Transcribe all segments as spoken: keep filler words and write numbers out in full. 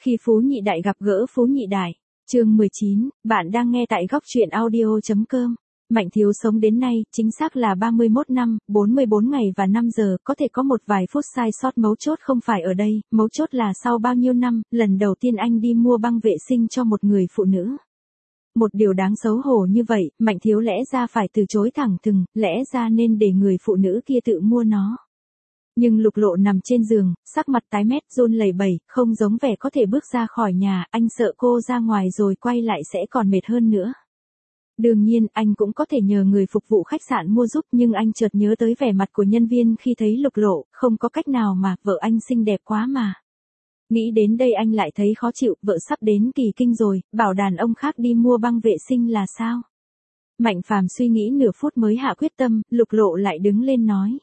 Khi Phú Nhị Đại gặp gỡ Phú Nhị Đại, chương mười chín, bạn đang nghe tại góc truyện audio.com. Mạnh Thiếu sống đến nay, chính xác là ba mươi mốt năm, bốn mươi bốn ngày và năm giờ, có thể có một vài phút sai sót mấu chốt không phải ở đây, mấu chốt là sau bao nhiêu năm, lần đầu tiên anh đi mua băng vệ sinh cho một người phụ nữ. Một điều đáng xấu hổ như vậy, Mạnh Thiếu lẽ ra phải từ chối thẳng thừng, lẽ ra nên để người phụ nữ kia tự mua nó. Nhưng Lục Lộ nằm trên giường, sắc mặt tái mét run lẩy bẩy, không giống vẻ có thể bước ra khỏi nhà, anh sợ cô ra ngoài rồi quay lại sẽ còn mệt hơn nữa. Đương nhiên, anh cũng có thể nhờ người phục vụ khách sạn mua giúp, nhưng anh chợt nhớ tới vẻ mặt của nhân viên khi thấy Lục Lộ, không có cách nào mà, vợ anh xinh đẹp quá mà. Nghĩ đến đây anh lại thấy khó chịu, vợ sắp đến kỳ kinh rồi, bảo đàn ông khác đi mua băng vệ sinh là sao? Mạnh Phàm suy nghĩ nửa phút mới hạ quyết tâm, Lục Lộ lại đứng lên nói.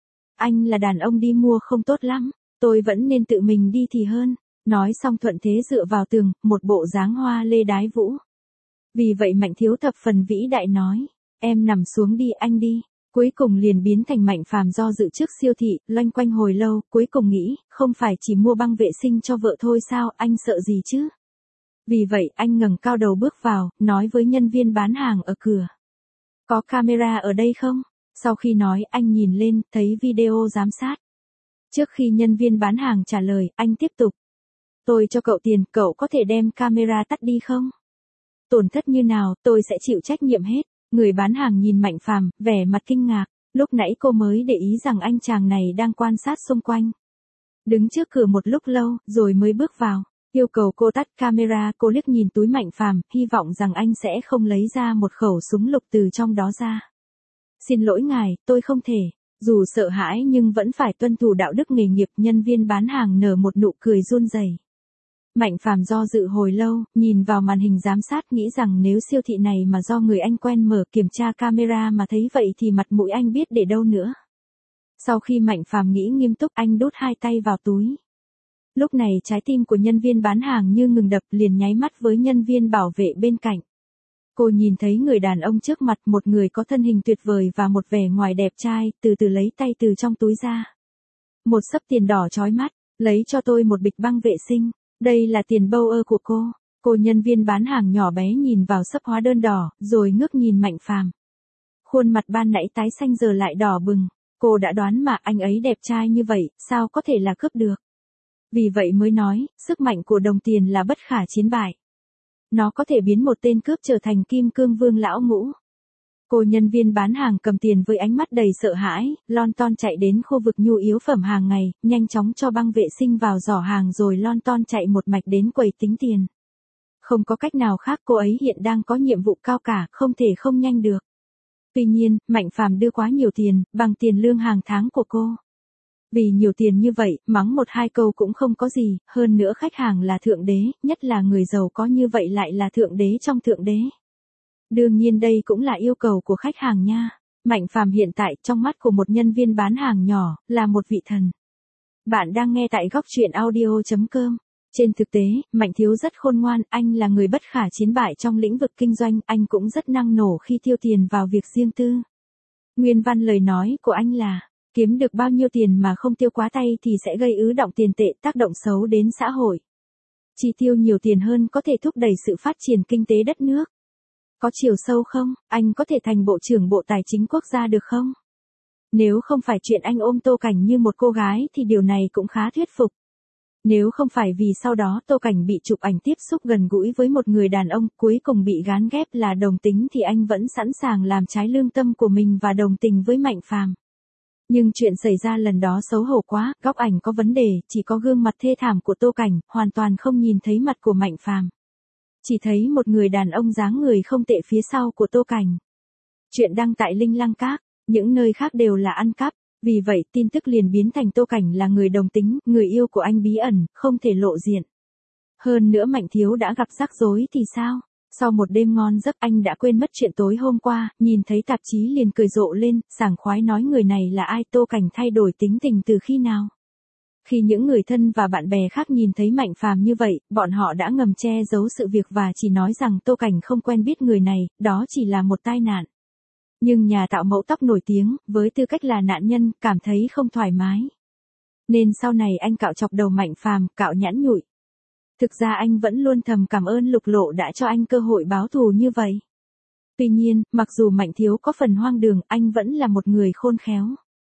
Anh là đàn ông đi mua không tốt lắm, tôi vẫn nên tự mình đi thì hơn. Nói xong thuận thế dựa vào tường, một bộ dáng hoa lê đái vũ. Vì vậy Mạnh Thiếu thập phần vĩ đại nói, em nằm xuống đi anh đi. Cuối cùng liền biến thành Mạnh Phàm do dự trước siêu thị, loanh quanh hồi lâu, cuối cùng nghĩ, không phải chỉ mua băng vệ sinh cho vợ thôi sao, anh sợ gì chứ? Vì vậy anh ngẩng cao đầu bước vào, nói với nhân viên bán hàng ở cửa. Có camera ở đây không? Sau khi nói anh nhìn lên, thấy video giám sát. Trước khi nhân viên bán hàng trả lời, anh tiếp tục. Tôi cho cậu tiền, cậu có thể đem camera tắt đi không? Tổn thất như nào, tôi sẽ chịu trách nhiệm hết. Người bán hàng nhìn Mạnh Phàm, vẻ mặt kinh ngạc, lúc nãy cô mới để ý rằng anh chàng này đang quan sát xung quanh. Đứng trước cửa một lúc lâu, rồi mới bước vào, yêu cầu cô tắt camera, cô liếc nhìn túi Mạnh Phàm, hy vọng rằng anh sẽ không lấy ra một khẩu súng lục từ trong đó ra. Xin lỗi ngài, tôi không thể. Dù sợ hãi nhưng vẫn phải tuân thủ đạo đức nghề nghiệp, nhân viên bán hàng nở một nụ cười run rẩy. Mạnh Phàm do dự hồi lâu, nhìn vào màn hình giám sát nghĩ rằng nếu siêu thị này mà do người anh quen mở kiểm tra camera mà thấy vậy thì mặt mũi anh biết để đâu nữa. Sau khi Mạnh Phàm nghĩ nghiêm túc anh đút hai tay vào túi. Lúc này trái tim của nhân viên bán hàng như ngừng đập, liền nháy mắt với nhân viên bảo vệ bên cạnh. Cô nhìn thấy người đàn ông trước mặt, một người có thân hình tuyệt vời và một vẻ ngoài đẹp trai, từ từ lấy tay từ trong túi ra. Một xấp tiền đỏ chói mắt, lấy cho tôi một bịch băng vệ sinh. Đây là tiền bâu ơ của cô. Cô nhân viên bán hàng nhỏ bé nhìn vào xấp hóa đơn đỏ, rồi ngước nhìn Mạnh Phàm. Khuôn mặt ban nãy tái xanh giờ lại đỏ bừng. Cô đã đoán mà, anh ấy đẹp trai như vậy, sao có thể là cướp được. Vì vậy mới nói, sức mạnh của đồng tiền là bất khả chiến bại. Nó có thể biến một tên cướp trở thành kim cương vương lão ngũ. Cô nhân viên bán hàng cầm tiền với ánh mắt đầy sợ hãi, lon ton chạy đến khu vực nhu yếu phẩm hàng ngày, nhanh chóng cho băng vệ sinh vào giỏ hàng rồi lon ton chạy một mạch đến quầy tính tiền. Không có cách nào khác, cô ấy hiện đang có nhiệm vụ cao cả, không thể không nhanh được. Tuy nhiên, Mạnh Phàm đưa quá nhiều tiền, bằng tiền lương hàng tháng của cô. Vì nhiều tiền như vậy, mắng một hai câu cũng không có gì, hơn nữa khách hàng là thượng đế, nhất là người giàu có như vậy lại là thượng đế trong thượng đế. Đương nhiên đây cũng là yêu cầu của khách hàng nha. Mạnh Phàm hiện tại trong mắt của một nhân viên bán hàng nhỏ, là một vị thần. Bạn đang nghe tại góc truyện audio.com. Trên thực tế, Mạnh Thiếu rất khôn ngoan, anh là người bất khả chiến bại trong lĩnh vực kinh doanh, anh cũng rất năng nổ khi tiêu tiền vào việc riêng tư. Nguyên văn lời nói của anh là, kiếm được bao nhiêu tiền mà không tiêu quá tay thì sẽ gây ứ đọng tiền tệ, tác động xấu đến xã hội. Chi tiêu nhiều tiền hơn có thể thúc đẩy sự phát triển kinh tế đất nước. Có chiều sâu không? Anh có thể thành bộ trưởng Bộ Tài chính quốc gia được không? Nếu không phải chuyện anh ôm Tô Cảnh như một cô gái thì điều này cũng khá thuyết phục. Nếu không phải vì sau đó Tô Cảnh bị chụp ảnh tiếp xúc gần gũi với một người đàn ông, cuối cùng bị gán ghép là đồng tính thì anh vẫn sẵn sàng làm trái lương tâm của mình và đồng tình với Mạnh Phàm. Nhưng chuyện xảy ra lần đó xấu hổ quá, góc ảnh có vấn đề, chỉ có gương mặt thê thảm của Tô Cảnh, hoàn toàn không nhìn thấy mặt của Mạnh Phàm. Chỉ thấy một người đàn ông dáng người không tệ phía sau của Tô Cảnh. Chuyện đăng tại Linh Lăng Các, những nơi khác đều là ăn cắp, vì vậy tin tức liền biến thành Tô Cảnh là người đồng tính, người yêu của anh bí ẩn, không thể lộ diện. Hơn nữa Mạnh Thiếu đã gặp rắc rối thì sao? Sau một đêm ngon giấc anh đã quên mất chuyện tối hôm qua, nhìn thấy tạp chí liền cười rộ lên, sảng khoái nói người này là ai. Tô Cảnh thay đổi tính tình từ khi nào? Khi những người thân và bạn bè khác nhìn thấy Mạnh Phàm như vậy, bọn họ đã ngầm che giấu sự việc và chỉ nói rằng Tô Cảnh không quen biết người này, đó chỉ là một tai nạn. Nhưng nhà tạo mẫu tóc nổi tiếng, với tư cách là nạn nhân, cảm thấy không thoải mái. Nên sau này anh cạo chọc đầu Mạnh Phàm, cạo nhẵn nhụi. Thực ra anh vẫn luôn thầm cảm ơn Lục Lộ đã cho anh cơ hội báo thù như vậy. Tuy nhiên, mặc dù Mạnh Thiếu có phần hoang đường, anh vẫn là một người khôn khéo.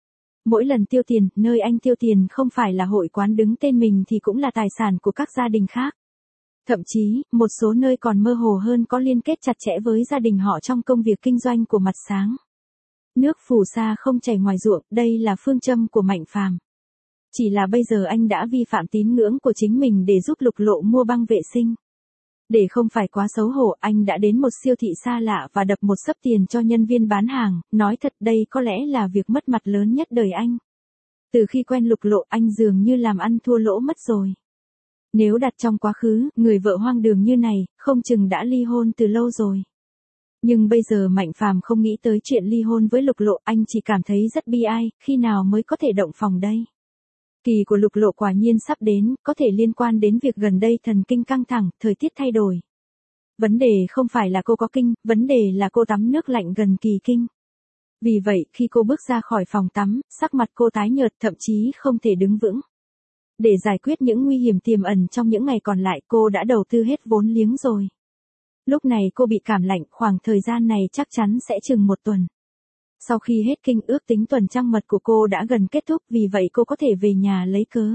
Mỗi lần tiêu tiền, nơi anh tiêu tiền không phải là hội quán đứng tên mình thì cũng là tài sản của các gia đình khác. Thậm chí, một số nơi còn mơ hồ hơn có liên kết chặt chẽ với gia đình họ trong công việc kinh doanh của Mặt Sáng. Nước phù sa không chảy ngoài ruộng, đây là phương châm của Mạnh Phàm. Chỉ là bây giờ anh đã vi phạm tín ngưỡng của chính mình để giúp Lục Lộ mua băng vệ sinh. Để không phải quá xấu hổ, anh đã đến một siêu thị xa lạ và đập một xấp tiền cho nhân viên bán hàng, nói thật đây có lẽ là việc mất mặt lớn nhất đời anh. Từ khi quen Lục Lộ anh dường như làm ăn thua lỗ mất rồi. Nếu đặt trong quá khứ, người vợ hoang đường như này, không chừng đã ly hôn từ lâu rồi. Nhưng bây giờ Mạnh Phàm không nghĩ tới chuyện ly hôn với Lục Lộ, anh chỉ cảm thấy rất bi ai, khi nào mới có thể động phòng đây. Kỳ của Lục Lộ quả nhiên sắp đến, có thể liên quan đến việc gần đây thần kinh căng thẳng, thời tiết thay đổi. Vấn đề không phải là cô có kinh, vấn đề là cô tắm nước lạnh gần kỳ kinh. Vì vậy, khi cô bước ra khỏi phòng tắm, sắc mặt cô tái nhợt, thậm chí không thể đứng vững. Để giải quyết những nguy hiểm tiềm ẩn trong những ngày còn lại, cô đã đầu tư hết vốn liếng rồi. Lúc này cô bị cảm lạnh, khoảng thời gian này chắc chắn sẽ chừng một tuần. Sau khi hết kinh, ước tính tuần trăng mật của cô đã gần kết thúc, vì vậy cô có thể về nhà lấy cớ.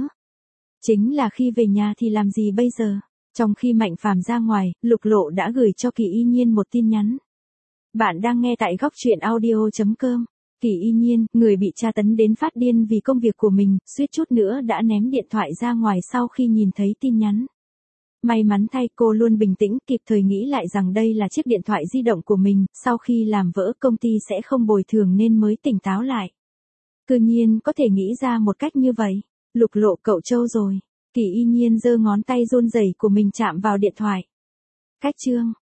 Chính là khi về nhà thì làm gì bây giờ? Trong khi Mạnh Phàm ra ngoài, Lục Lộ đã gửi cho Kỳ Y Nhiên một tin nhắn. Bạn đang nghe tại góc truyện audio chấm com. Kỳ Y Nhiên, người bị tra tấn đến phát điên vì công việc của mình, suýt chút nữa đã ném điện thoại ra ngoài sau khi nhìn thấy tin nhắn. May mắn thay, cô luôn bình tĩnh, kịp thời nghĩ lại rằng đây là chiếc điện thoại di động của mình, sau khi làm vỡ công ty sẽ không bồi thường nên mới tỉnh táo lại. Tự nhiên có thể nghĩ ra một cách như vậy. Lục Lộ cậu trâu rồi. Kỳ Y Nhiên giơ ngón tay run rẩy của mình chạm vào điện thoại. Cách chương.